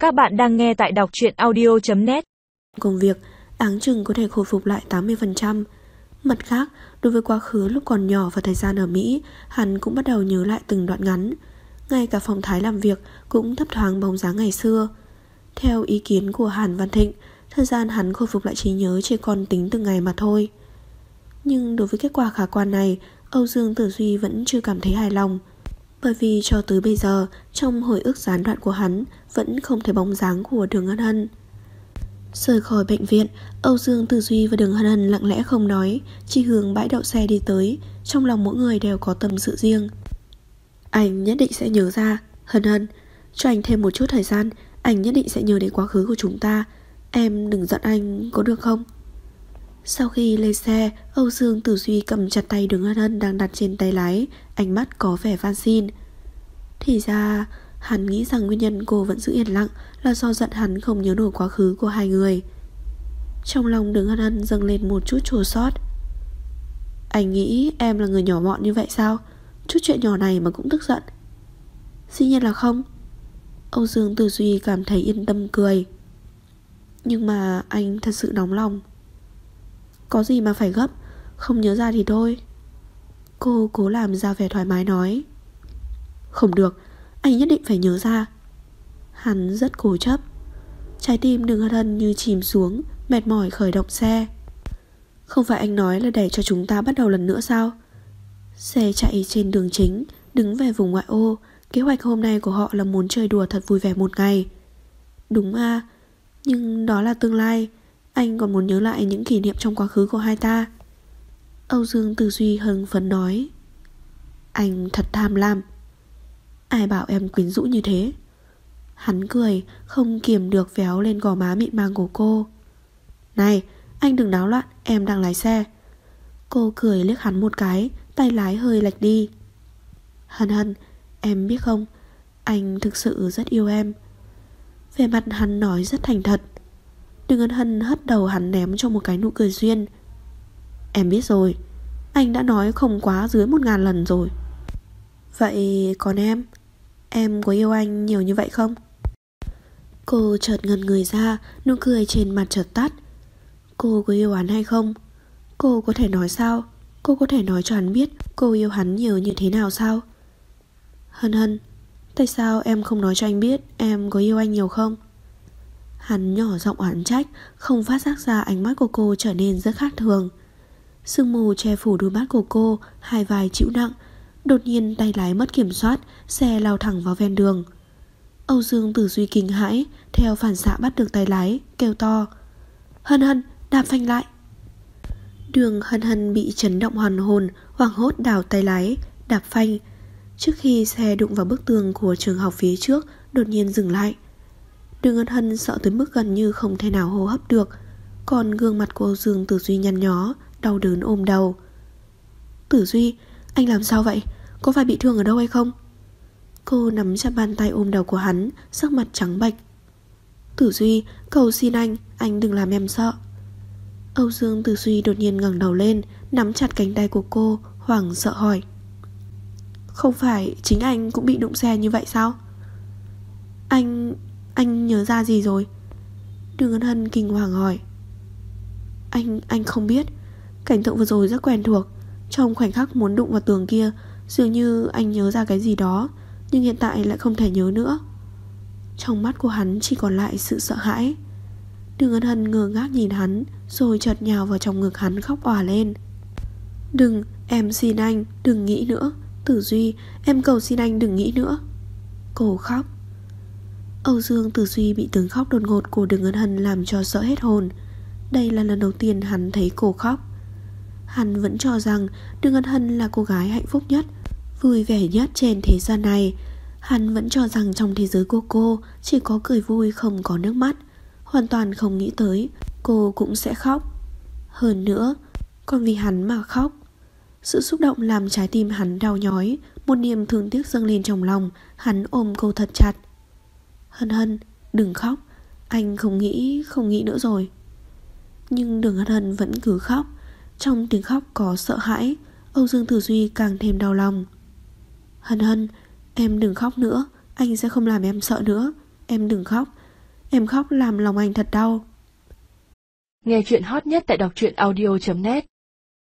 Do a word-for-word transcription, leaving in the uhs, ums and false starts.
Các bạn đang nghe tại đọc truyện audio chấm net. Công việc, áng chừng có thể khôi phục lại tám mươi phần trăm. Mặt khác, đối với quá khứ lúc còn nhỏ và thời gian ở Mỹ, hắn cũng bắt đầu nhớ lại từng đoạn ngắn. Ngay cả phong thái làm việc cũng thấp thoáng bóng dáng ngày xưa. Theo ý kiến của Hàn Văn Thịnh, thời gian hắn khôi phục lại trí nhớ chỉ còn tính từng ngày mà thôi. Nhưng đối với kết quả khả quan này, Âu Dương Tử Duy vẫn chưa cảm thấy hài lòng. Bởi vì cho tới bây giờ, trong hồi ức gián đoạn của hắn vẫn không thấy bóng dáng của Đường Hân Hân. Rời khỏi bệnh viện, Âu Dương Tử Duy và Đường Hân Hân lặng lẽ không nói, chỉ hướng bãi đậu xe đi tới. Trong lòng mỗi người đều có tâm sự riêng. Anh nhất định sẽ nhớ ra. Hân Hân, cho anh thêm một chút thời gian. Anh nhất định sẽ nhớ đến quá khứ của chúng ta. Em đừng giận anh, có được không? Sau khi lên xe, Âu Dương Tử Duy cầm chặt tay Đường Hân Hân đang đặt trên tay lái, ánh mắt có vẻ van xin. Thì ra, hắn nghĩ rằng nguyên nhân cô vẫn giữ yên lặng là do giận hắn không nhớ nổi quá khứ của hai người. Trong lòng Đường Hân Hân dâng lên một chút chua xót. Anh nghĩ em là người nhỏ mọn như vậy sao? Chút chuyện nhỏ này mà cũng tức giận? Dĩ nhiên là không. Âu Dương Tử Duy cảm thấy yên tâm cười. Nhưng mà anh thật sự nóng lòng. Có gì mà phải gấp, không nhớ ra thì thôi. Cô cố làm ra vẻ thoải mái nói. Không được, anh nhất định phải nhớ ra. Hắn rất cố chấp. Trái tim Đường Hân Hân như chìm xuống, mệt mỏi khởi động xe. Không phải anh nói là để cho chúng ta bắt đầu lần nữa sao? Xe chạy trên đường chính, đứng về vùng ngoại ô. Kế hoạch hôm nay của họ là muốn chơi đùa thật vui vẻ một ngày. Đúng à, nhưng đó là tương lai. Anh còn muốn nhớ lại những kỷ niệm trong quá khứ của hai ta. Âu Dương Tử Duy hưng phấn nói. Anh thật tham lam. Ai bảo em quyến rũ như thế? Hắn cười, không kiềm được véo lên gò má mịn màng của cô. Này, anh đừng náo loạn, em đang lái xe. Cô cười liếc hắn một cái, tay lái hơi lệch đi. Hân Hân, em biết không, anh thực sự rất yêu em. Về mặt hắn nói rất thành thật. Đường Hân Hân hất đầu hắn ném cho một cái nụ cười duyên. Em biết rồi, anh đã nói không quá dưới một ngàn lần rồi. Vậy còn em, em có yêu anh nhiều như vậy không? Cô chợt ngẩn người ra, nụ cười trên mặt chợt tắt. Cô có yêu hắn hay không? Cô có thể nói sao? Cô có thể nói cho hắn biết cô yêu hắn nhiều như thế nào sao? Hân Hân, tại sao em không nói cho anh biết em có yêu anh nhiều không? Hắn nhỏ giọng oán trách, không phát giác ra ánh mắt của cô trở nên rất khác thường. Sương mù che phủ đôi mắt của cô, hai vai chịu nặng. Đột nhiên tay lái mất kiểm soát, xe lao thẳng vào ven đường. Âu Dương Tử Duy kinh hãi, theo phản xạ bắt được tay lái, kêu to. Hân Hân, đạp phanh lại. Đường Hân Hân bị chấn động hoàn hồn, hoảng hốt đảo tay lái, đạp phanh. Trước khi xe đụng vào bức tường của trường học phía trước, đột nhiên dừng lại. Đường Hân Hân sợ tới mức gần như không thể nào hô hấp được. Còn gương mặt của Âu Dương Tử Duy nhăn nhó, đau đớn ôm đầu. Tử Duy, anh làm sao vậy? Có phải bị thương ở đâu hay không? Cô nắm chặt bàn tay ôm đầu của hắn, sắc mặt trắng bệch. Tử Duy, cầu xin anh, anh đừng làm em sợ. Âu Dương Tử Duy đột nhiên ngẩng đầu lên, nắm chặt cánh tay của cô, hoảng sợ hỏi. Không phải chính anh cũng bị đụng xe như vậy sao? Anh... anh nhớ ra gì rồi? Đường Hân Hân kinh hoàng hỏi. Anh... anh không biết. Cảnh tượng vừa rồi rất quen thuộc. Trong khoảnh khắc muốn đụng vào tường kia, dường như anh nhớ ra cái gì đó, nhưng hiện tại lại không thể nhớ nữa. Trong mắt của hắn chỉ còn lại sự sợ hãi. Đường Hân Hân ngơ ngác nhìn hắn, rồi chợt nhào vào trong ngực hắn khóc òa lên. Đừng, em xin anh, đừng nghĩ nữa. Tử Duy, em cầu xin anh đừng nghĩ nữa. Cô khóc. Âu Dương Tử Duy bị tiếng khóc đột ngột của Đường Hân Hân làm cho sợ hết hồn. Đây là lần đầu tiên hắn thấy cô khóc. Hắn vẫn cho rằng Đường Hân Hân là cô gái hạnh phúc nhất, vui vẻ nhất trên thế gian này. Hắn vẫn cho rằng trong thế giới của cô chỉ có cười vui không có nước mắt. Hoàn toàn không nghĩ tới cô cũng sẽ khóc. Hơn nữa, còn vì hắn mà khóc. Sự xúc động làm trái tim hắn đau nhói. Một niềm thương tiếc dâng lên trong lòng. Hắn ôm cô thật chặt. Hân Hân, đừng khóc. Anh không nghĩ, không nghĩ nữa rồi. Nhưng Đường Hân Hân vẫn cứ khóc. Trong tiếng khóc có sợ hãi. Âu Dương Tử Duy càng thêm đau lòng. Hân Hân, em đừng khóc nữa. Anh sẽ không làm em sợ nữa. Em đừng khóc. Em khóc làm lòng anh thật đau. Nghe chuyện hot nhất tại đọc truyện audio chấm net.